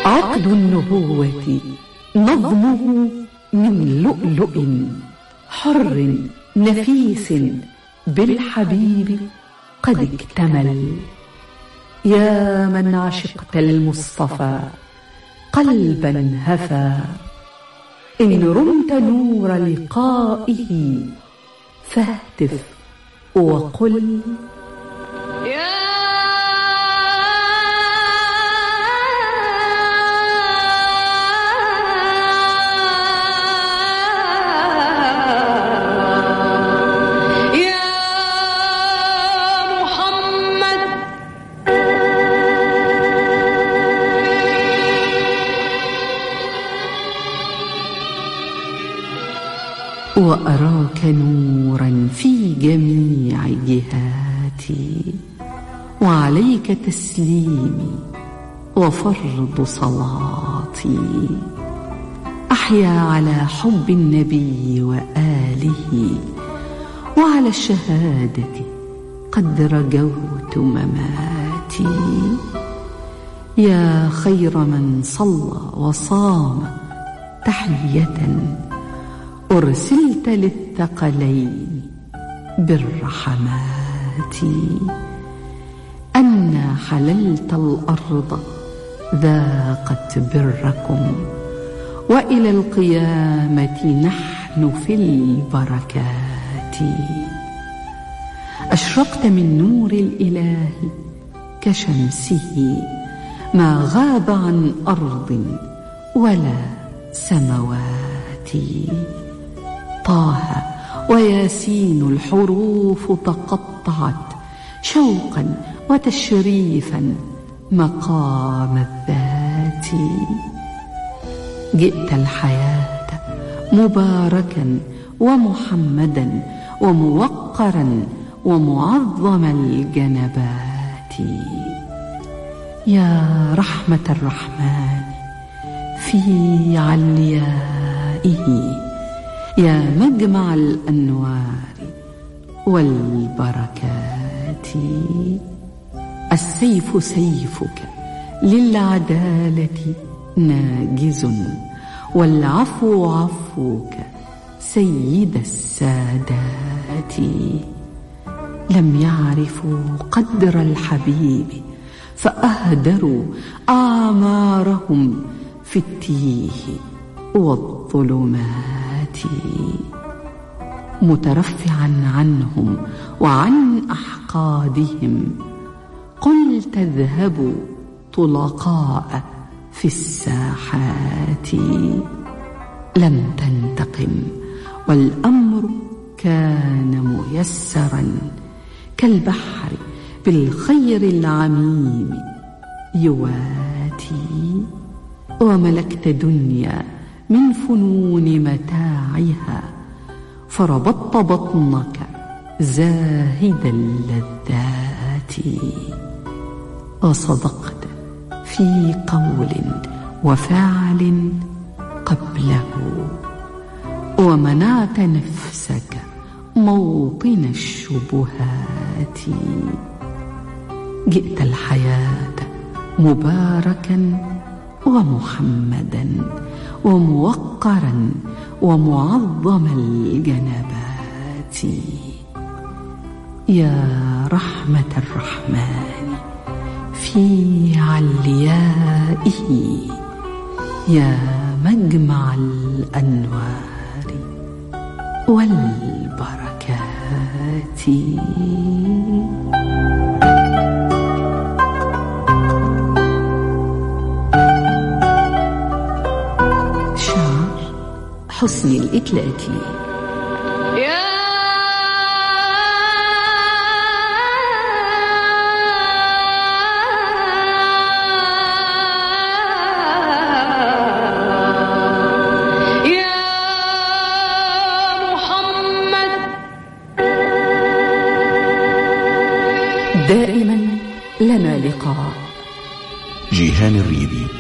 عقد النبوة نظمه من لؤلؤ حر نفيس بالحبيب قد اكتمل. يا من عشقت المصطفى قلبا هفى، إن رمت نور لقائه فاهتف وقل وأراك نورا في جميع جهاتي، وعليك تسليمي وفرض صلاتي. أحيا على حب النبي وآله، وعلى الشهادة قد رجوت مماتي. يا خير من صلى وصام تحية أرسلت للثقلين بالرحمات. أنا حللت الأرض ذاقت بركم، وإلى القيامة نحن في البركات. أشرقت من نور الإله كشمسه، ما غاب عن أرض ولا سموات. طه وياسين الحروف تقطعت شوقا وتشريفا مقام الذات. جئت الحياة مباركا ومحمدا وموقرا ومعظم الجنبات. يا رحمة الرحمن في عليائه، يا مجمع الأنوار والبركات. السيف سيفك للعدالة ناجز، والعفو عفوك سيد السادات. لم يعرفوا قدر الحبيب فأهدروا أعمارهم في التيه والظلمات. مترفعا عنهم وعن أحقادهم، قلت اذهبوا طلقاء في الساحات. لم تنتقم والأمر كان ميسرا، كالبحر بالخير العميم يواتي. وملكت دنيا من فنون متاعها، فربطت بطنك زاهد اللذات. وصدقت في قول وفعل قبله، ومنعت نفسك موطن الشبهات. جئت الحياة مباركا ومحمدا وموقرا ومعظم الجنبات. يا رحمة الرحمن في عليائه، يا مجمع الأنوار والبركات. حسن الإتلاتي. دائما لنا لقاء. جيهان الريبي.